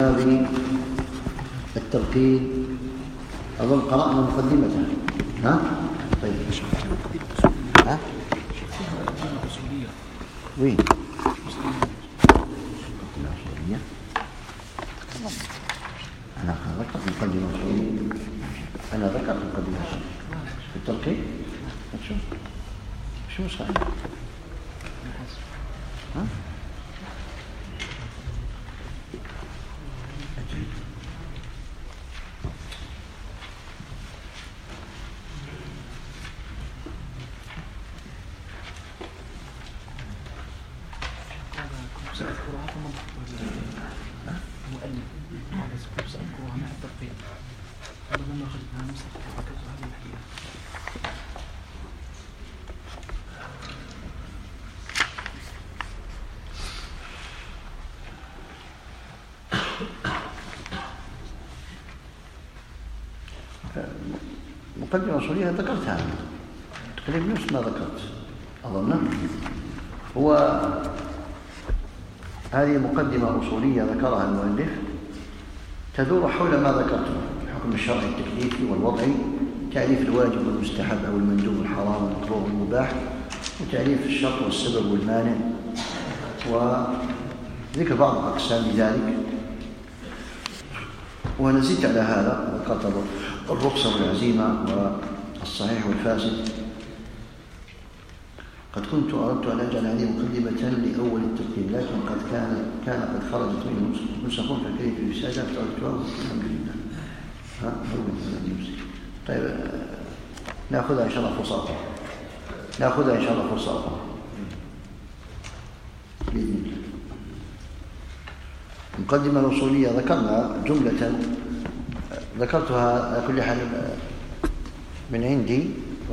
باب التوكيد. أظن قرأنا مقدمته. ها؟ طيب. ها؟ وين؟ أنا ذكرت مقدمة أصولية. أنا ذكرت مقدمة أصولية في التوكيد. شو صحيح؟ ها؟ مقدمة أصولية ذكرتها تقريبا نفس ما ذكرت أظن. هو هذه مقدمة أصولية ذكرها المؤلف تدور حول ما ذكرته: الحكم الشرعي التكليفي والوضعي، تعريف الواجب والمستحب أو المندوب والحرام والمكروه والمباح، وتعريف الشرط والسبب والمانع، وذكر بعض أقسام ذلك. ونزيد على هذا ذكرت الرخصة والعزيمة والصحيح والفاسد. قد كنت أردت أن أجعل هذه مقدمة لأول الترتيب، لكن كان قد خرجت منه نسخ فكريت الرسالة فتركتها الحمد لله. طيب نأخذها إن شاء الله فرصة أخرى بإذن الله. المقدمة الأصولية ذكرنا جملة ذكرتها على كل حال من عندي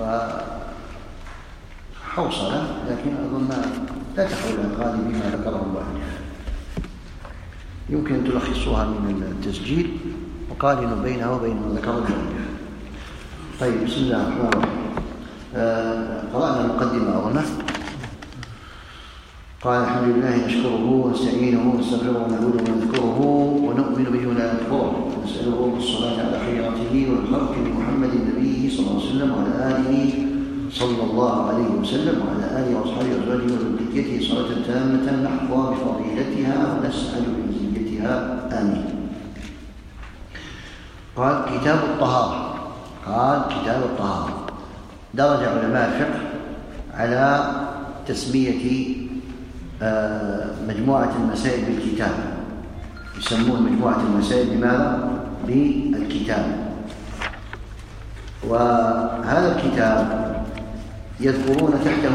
وحوصلة، لكن أظن لا تحول عن غالب ما ذكره المؤلف. يمكن أن تلخصوها من التسجيل وقارنوا بينها وبين ما ذكره المؤلف. طيب بسم الله الرحمن الرحيم. قرأنا المقدمة أظن. قال: الحمد لله نشكره ونستعينه ونستغفره ونعوذ ونذكره ونؤمن به ولا نكفره ونسأله الصلاة على خيراته والخلق بمحمد النبي صلى الله عليه وسلم وعلى آله صلى الله عليه وسلم وعلى آله وأصحابه وأزواجه وذريته صلاة تامة نحظى بفضيلتها ونسأل بمزيتها آمين. قال: كتاب الطهارة. درج علماء الفقه على تسمية مجموعة المسائل بالكتاب. يسمون مجموعة المسائل بماذا؟ بالكتاب. وهذا الكتاب يذكرون تحته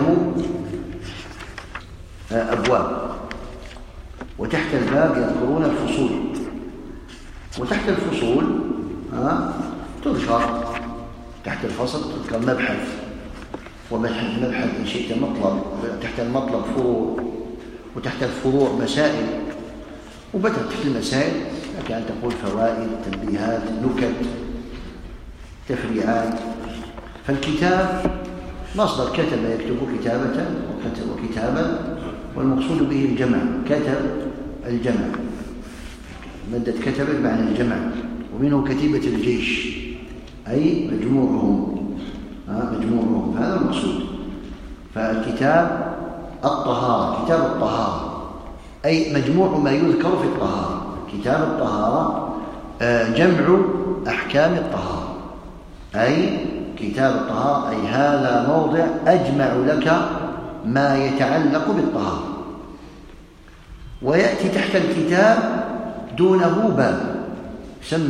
أبواب، وتحت الباب يذكرون الفصول، وتحت الفصول تذكر تحت الفصل تذكر مبحث، ومبحث إن شئت مطلب، تحت المطلب فروع، وتحت الفروع مسائل، وبدأت تحت المسائل لك أن تقول فوائد، تنبيهات، نكت، تفريعات. فالكتاب مصدر كتب يكتب كتابة وكتابا، والمقصود به الجمع. كتب الجمع، مادة كتب بمعنى الجمع، ومنه كتيبة الجيش أي مجموعهم، هذا المقصود. فالكتاب الطهارة، كتاب الطهارة أي مجموع ما يذكر في الطهارة. كتاب الطهارة جمع أحكام الطهارة، أي كتاب الطهارة أي هذا موضع أجمع لك ما يتعلق بالطهارة. ويأتي تحت الكتاب دونه باب يسمى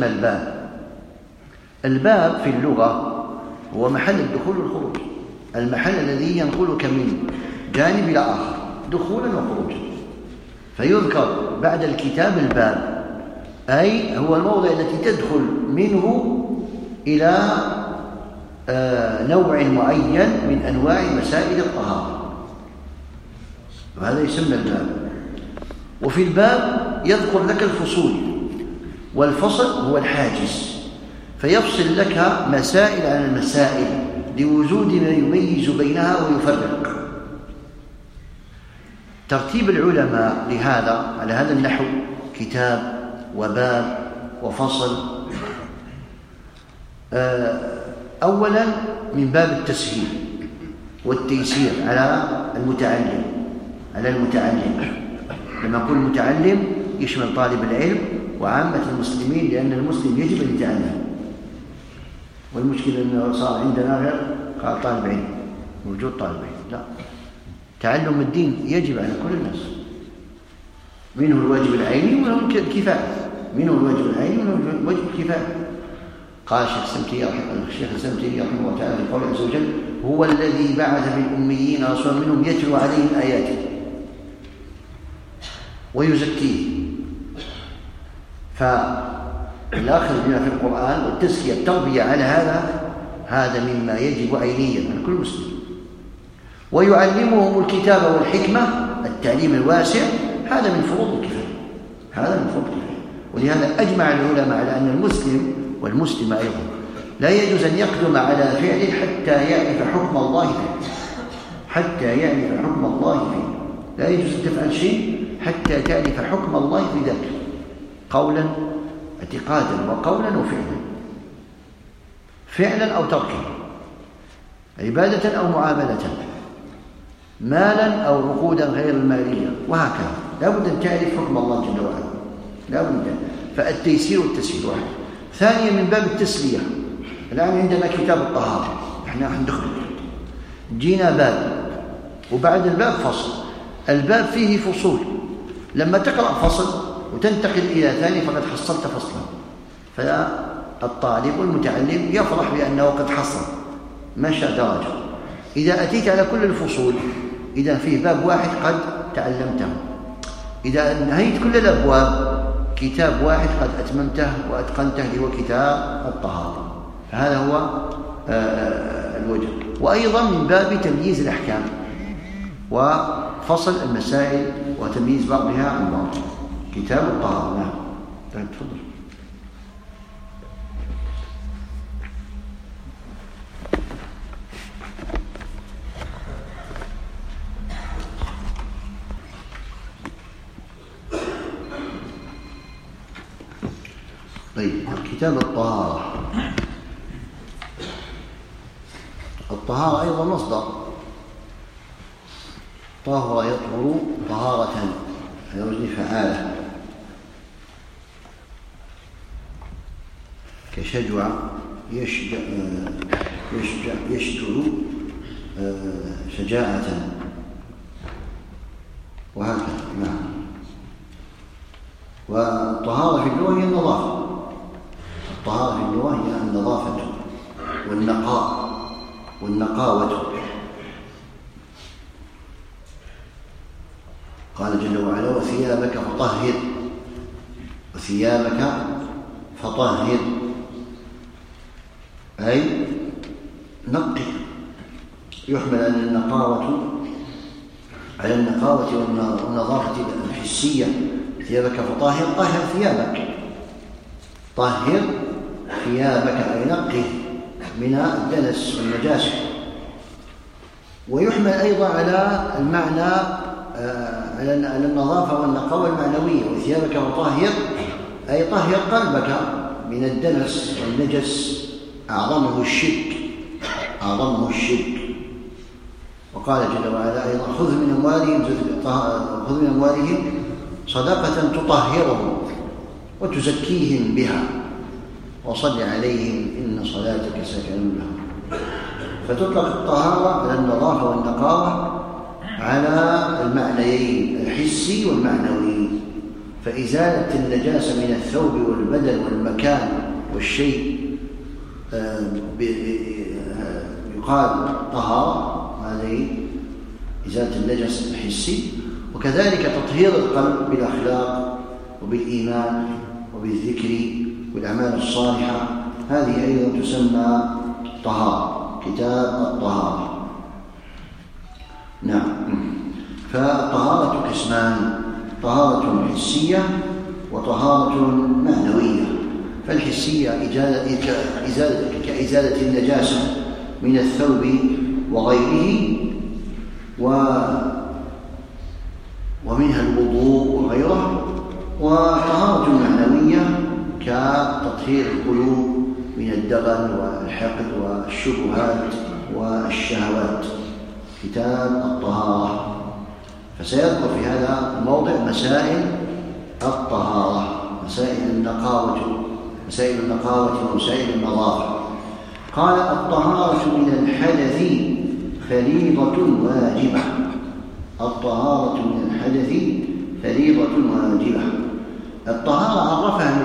الباب في اللغة هو محل الدخول والخروج، المحل الذي ينقلك من جانب إلى آخر دخولا وخروجا. فيذكر بعد الكتاب الباب، أي هو الموضع الذي تدخل منه إلى نوع معين من أنواع مسائل الطهارة، وهذا يسمى الباب. وفي الباب يذكر لك الفصول، والفصل هو الحاجز، فيفصل لك مسائل عن المسائل لوجود ما يميز بينها ويفرق. ترتيب العلماء لهذا على هذا النحو: كتاب وباب وفصل. أولا من باب التسهيل والتيسير على المتعلم. لما يكون المتعلم يشمل طالب العلم وعامة المسلمين، لأن المسلم يجب أن يتعلم. والمشكلة أنه صار عندنا غير قال طالب علم، موجود طالب علم، لا، تعلم الدين يجب على كل الناس، منه الواجب العيني ومنه الكفاية. قال الشيخ السمتي رحمه الله تعالى في قوله عز وجل: هو الذي بعث في الأميين رسولا منهم يتلو عليهم آياته ويزكيه. فالأخذ بما في القرآن والتزكية التربية على هذا مما يجب عينيا على كل مسلم. ويعلمهم الكتاب والحكمة، التعليم الواسع، هذا من فروض الكفاية. ولهذا أجمع العلماء على أن المسلم والمسلم أيضا لا يجوز أن يقدم على فعل حتى يعرف حكم الله فيه. لا يجوز أن تفعل شيء حتى تعرف حكم الله في ذلك، قولا اعتقادا وقولا وفعلا، فعلا أو تركا، عبادة أو معاملة، مالا أو عقودا غير المالية، وهكذا. لا بد أن تعرف حكم الله جل وعلا، لا بد. فالتيسير والتسهيل واحد. ثانيا من باب التسلية. الآن عندنا كتاب الطهارة، احنا ندخل جينا باب وبعد الباب فصل. الباب فيه فصول، لما تقرأ فصل وتنتقل إلى ثاني فقد حصلت فصلا، فالطالب والمتعلم يفرح بأنه قد حصل، مشى درجة. إذا أتيت على كل الفصول، إذا فيه باب واحد قد تعلمته، إذا نهيت كل الأبواب كتاب واحد قد أتممته وأتقنته، هو كتاب الطهارة. هذا هو الوجه. وأيضا من باب تمييز الأحكام وفصل المسائل وتمييز بعضها عن بعض، كتاب الطهارة. نعم، تفضل. طيب، كتاب الطهارة. الطهارة أيضا مصدر طهر يطهر طهارة على وزن فعالة، كشجع يشجع شجاعة، وهكذا. نعم. والطهارة في اللغة هي النظافة. الطهارة في اللغة هي النظافة والنقاء والنقاوة. قال جل وعلا: وثيابك فطهر، أي نقي. يحمل على النقاوة والنظافة الحسية. ثيابك فطهر، طهر ثيابك أي نقي من الدنس والنجاسة. ويحمل أيضا على المعنى على النظافة والنقاوة المعنوية. وثيابك فطهر أي طهر قلبك من الدنس والنجس، أعظمه الشرك. وقال جل وعلا أيضا: خذ من أموالهم صدقة تطهرهم وتزكيهم بها وصل عليهم إن صلاتك سكن لهم. فتطلق الطهارة على النظافة والنقاوة على المعنيين الحسي والمعنوي. فإزالة النجاسة من الثوب والبدن والمكان والشيء يقال طهارة، هذه إزالة النجس الحسي. وكذلك تطهير القلب بالأخلاق وبالإيمان وبالذكر والأعمال الصالحة، هذه أيضا تسمى طهارة، كتاب الطهارة. نعم. فالطهارة قسمان: طهارة حسية وطهارة معنوية. فالحسية كإزالة النجاسة من الثوب وغيره، ومنها الوضوء وغيره. وطهارة معنوية كتاب تطهير القلوب من الدغل والحقد والشبهات والشهوات، كتاب الطهارة. فسيذكر في هذا الموضع مسائل الطهارة، مسائل النقاوة ومسائل النظافة. قال: الطهارة من الحدث فريضة واجبة. الطهارة من الحدث فريضة واجبة. الطهارة عرفها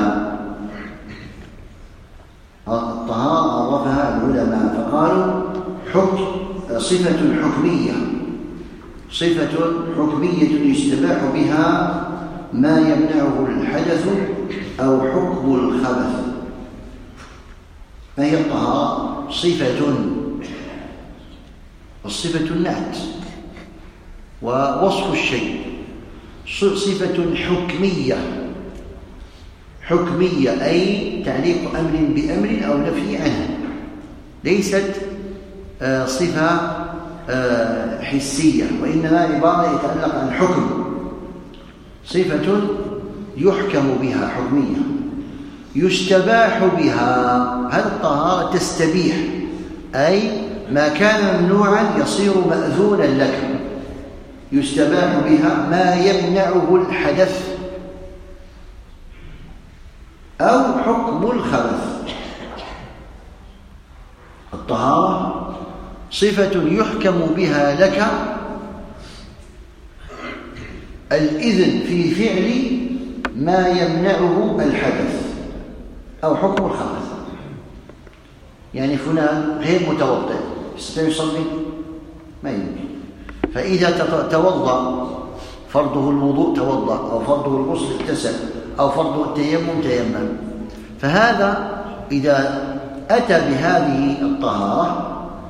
العلماء فقالوا صفة حكمية يستباح بها ما يمنعه الحدث أو حكم الخبث. ما هي الطهارة؟ الصفة النعت ووصف الشيء، صفة حكمية أي تعليق أمر بأمر أو نفي عنه، ليست صفة حسية، وإنما عبارة يتعلق عن حكم، صفة يحكم بها، حكمية يستباح بها. هذه الطهارة تستبيح، أي ما كان ممنوعا يصير مأذونا لك، يستباح بها ما يمنعه الحدث أو حكم الخبث. الطهارة صفة يحكم بها لك الإذن في فعل ما يمنعه الحدث أو حكم الخبث. يعني فلان غير متوضئ، يستطيع يصلي؟ ما يمكن. فإذا توضأ، فرضه الوضوء توضأ، أو فرضه الغسل اغتسل، أو فرضه التيمم تيمم، فهذا إذا أتى بهذه الطهارة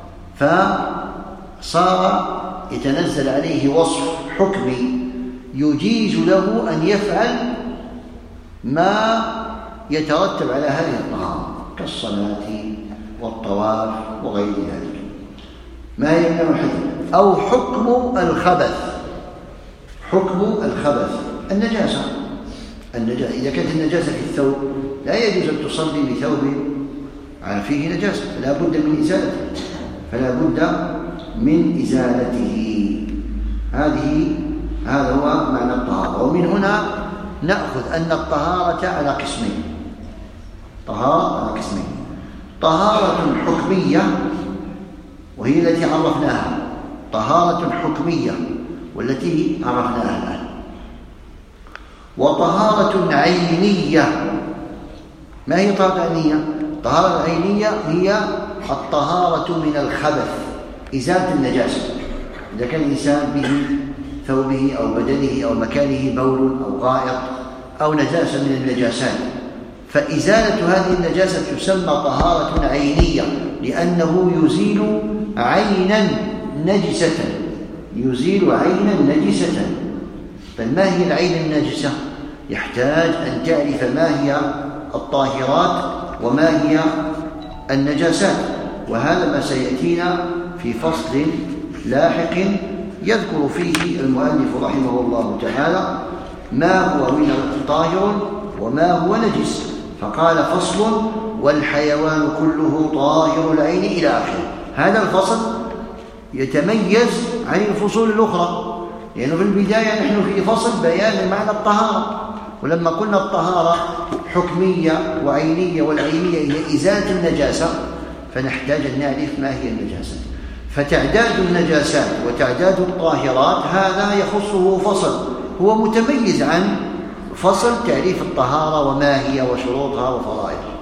فصار يتنزل عليه وصف حكمي يجيز له أن يفعل ما يترتب على هذه الطهارة كالصلاة والطواف وغير ذلك، ما يمنع الحدث أو حكم الخبث. النجاسة إذا كانت النجاسة في الثوب لا يجوز أن تصلي بثوب فيه نجاسة، فلا بد من إزالته. هذا هو معنى الطهارة. ومن هنا نأخذ أن الطهارة على قسمين. طهارة حكمية وهي التي عرفناها، طهارة حكمية والتي عرفناها الآن، وطهارة عينية. ما هي طهارة عينية؟ الطهارة العينية هي الطهارة من الخبث، إزالة النجاسة. إذا كان الإنسان به ثوبه أو بدنه أو مكانه بول أو غائط أو نجاسة من النجاسات، فإزالة هذه النجاسة تسمى طهارة عينية، لأنه يزيل عينا نجسة. فما هي العين النجسة؟ يحتاج أن تعرف ما هي الطاهرات وما هي النجاسات، وهذا ما سيأتينا في فصل لاحق يذكر فيه المؤلف رحمه الله تعالى ما هو من طاهر وما هو نجس. فقال: فصل: والحيوان كله طاهر العين إلى آخره. هذا الفصل يتميز عن الفصول الأخرى، لأنه في البداية نحن في فصل بيان معنى الطهارة، ولما قلنا الطهارة حكمية وعينية، والعينية هي إزالة النجاسة، فنحتاج أن نعرف ما هي النجاسة. فتعداد النجاسات وتعداد الطاهرات هذا يخصه فصل هو متميز عن فصل تعريف الطهارة وما هي وشروطها وفرائضها.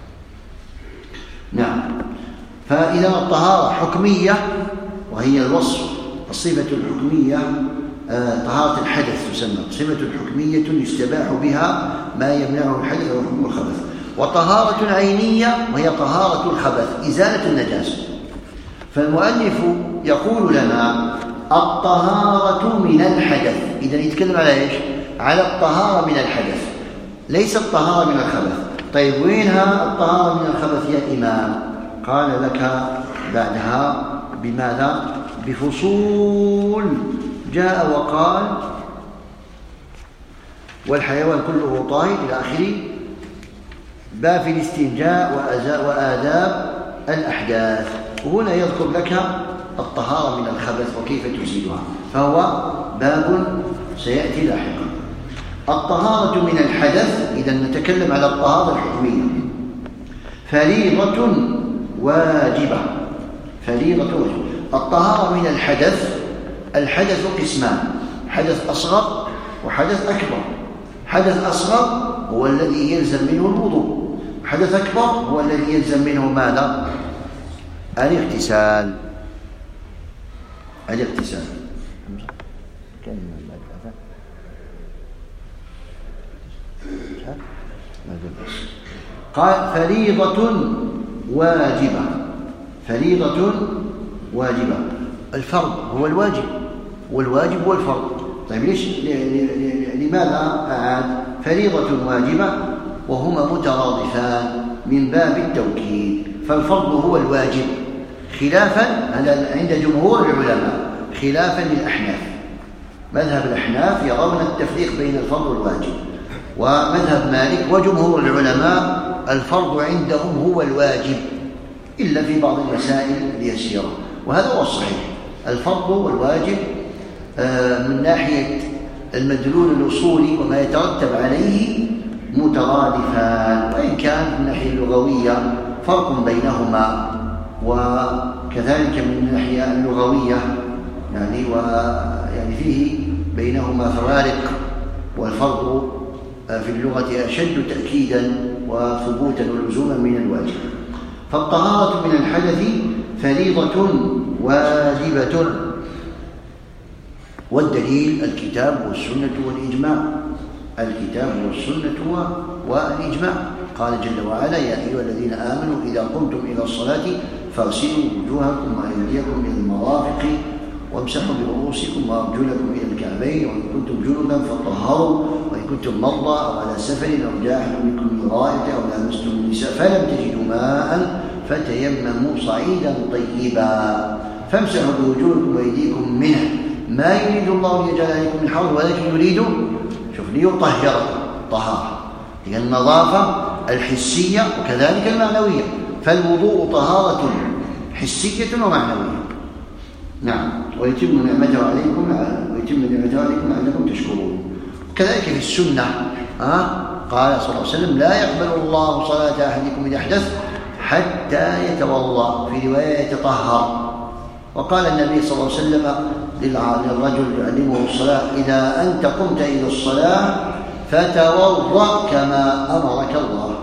نعم. فإذا الطهارة حكمية وهي الصفة الحكمية، طهارة الحدث تسمى صفة حكمية يستباح بها ما يمنعه الحدث أو حكم الخبث. وطهارة عينية وهي طهارة الخبث، إزالة النجاسة. فالمؤلف يقول لنا الطهارة من الحدث. إذا يتكلم على إيش؟ على الطهارة من الحدث، ليس الطهارة من الخبث. طيب وينها الطهارة من الخبث يا إمام؟ قال لك بعدها بماذا؟ بفصول. جاء وقال: والحيوان كله طاهر إلى آخره، باب في الاستنجاء وآداب الأحداث. وهنا يذكر لك الطهارة من الخبث وكيف تزيلها، فهو باب سيأتي لاحقا. الطهارة من الحدث، إذا نتكلم على الطهارة الحكمية، فريضة واجبة. فريضة واجبة. الطهارة من الحدث قسمان: حدث أصغر وحدث أكبر. حدث أصغر هو الذي يلزم منه الوضوء، حدث أكبر هو الذي يلزم منه ماذا؟ الاغتسال. قال فريضة واجبة. فريضة واجبة. الفرض هو الواجب والواجب هو الفرض. طيب لماذا أعاد فريضة واجبة وهما مترادفان من باب التوكيد؟ فالفرض هو الواجب خلافا عند جمهور العلماء، خلافا للأحناف. مذهب الأحناف يرون التفريق بين الفرض والواجب، ومذهب مالك وجمهور العلماء الفرض عندهم هو الواجب إلا في بعض المسائل اليسيرة، وهذا هو الصحيح. الفرض والواجب من ناحية المدلول الأصولي وما يترتب عليه مترادفان، وإن كان من الناحية اللغوية فرق بينهما، وكذلك من الناحية اللغوية يعني فيه بينهما فوارق، والفرض في اللغة أشد تأكيدا وثبوتا ولزوما من الواجب. فالطهارة من الحدث فريضة واجبة، والدليل الكتاب والسنة والإجماع. الكتاب والسنة والإجماع. قال جل وعلا: يا أيها الذين آمنوا إذا قمتم إلى الصلاة فاغسلوا وجوهكم وأيديكم إلى المرافق وامسحوا برؤوسكم وأرجلكم إلى الكعبين، وإن كنتم جنبا فطهروا، وإن كنتم مرضى أو على سفر أو جاء أحد منكم من الغائط أو لامستم النساء فلم تجدوا ماء فتيمموا صعيدا طيبا فامسحوا بوجوهكم وأيديكم منه ما يريد الله ليجعل عليكم من حرج ولكن يريد ليطهركم طهارة، هي النظافة الحسية وكذلك المعنوية. فالوضوء طهارة حسية ومعنوية. نعم. ويتم نعمته عليكم لعلكم تشكرون. وكذلك في السنة قال صلى الله عليه وسلم: لا يقبل الله صلاة أحدكم إذا أحدث حتى يتوضأ، في رواية يتطهر. وقال النبي صلى الله عليه وسلم للرجل يعلمه الصلاة: إذا أنت قمت إلى الصلاة فتوضأ كما أمرك الله.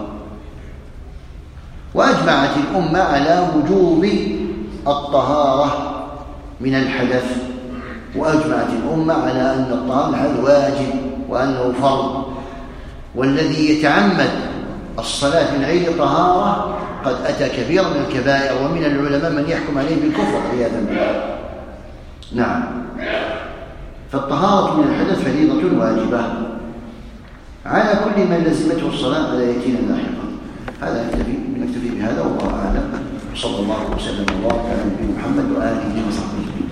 وأجمعت الأمة على وجوب الطهارة من الحدث، وأجمعت الأمة على أن الطهارة من الحدث واجب وأنه فرض، والذي يتعمد الصلاة من غير طهارة قد أتى كبيرا من الكبائر، ومن العلماء من يحكم عليه بالكفر عياذا بالله. نعم. فالطهارة من الحدث فريضة واجبة على كل من لزمته الصلاة، على يأتينا لاحقا. هذا نكتفي بهذا، والله أعلم. صلى الله وسلم وبارك على نبينا محمد وآله وصحبه.